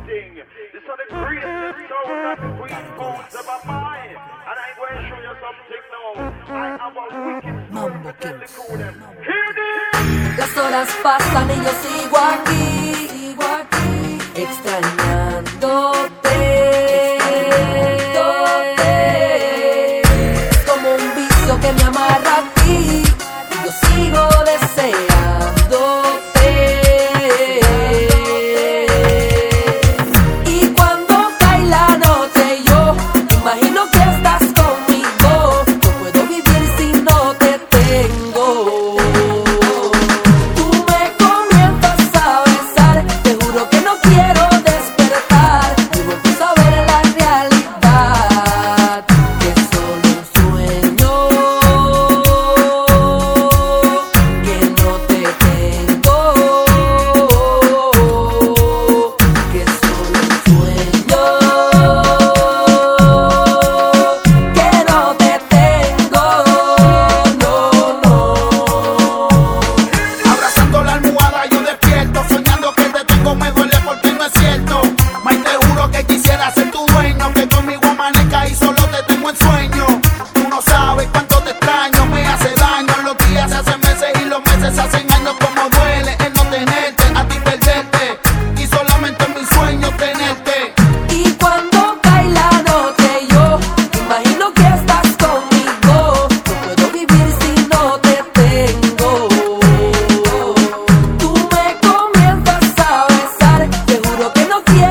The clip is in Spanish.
thing. This is the greatest sound that the queen phones of my mind. And I'm going to show you something now. I have a wicked story to tell the crew them. Hear this! Las horas pasan y yo sigo aquí, extrañándote. Es como un vicio que me amarra a ti y yo sigo deseándote. Y cuando cae la noche yo imagino que estás conmigo. No puedo vivir si no te tengo. Tú me comienzas a besar, te juro que no quiero despertar. Y vuelvo a saber la realidad, que es solo un sueño, que no te tengo, que es solo un sueño, que no te tengo, no. Abrazando la almohada yo despierto, soñando que te tengo me duele porque no es cierto. May, te juro que quisiera ser tu dueño, que conmigo amanezca y solo te tengo en sueño. Tú no sabes cuánto te extraño, me hace daño. Los días se hacen meses y los meses se hacen años. Como duele el no tenerte, a ti perderte, y solamente en mis sueños tenerte. Y cuando cae la noche yo imagino que estás conmigo. No puedo vivir si no te tengo. Tú me comienzas a besar, te juro que no quiero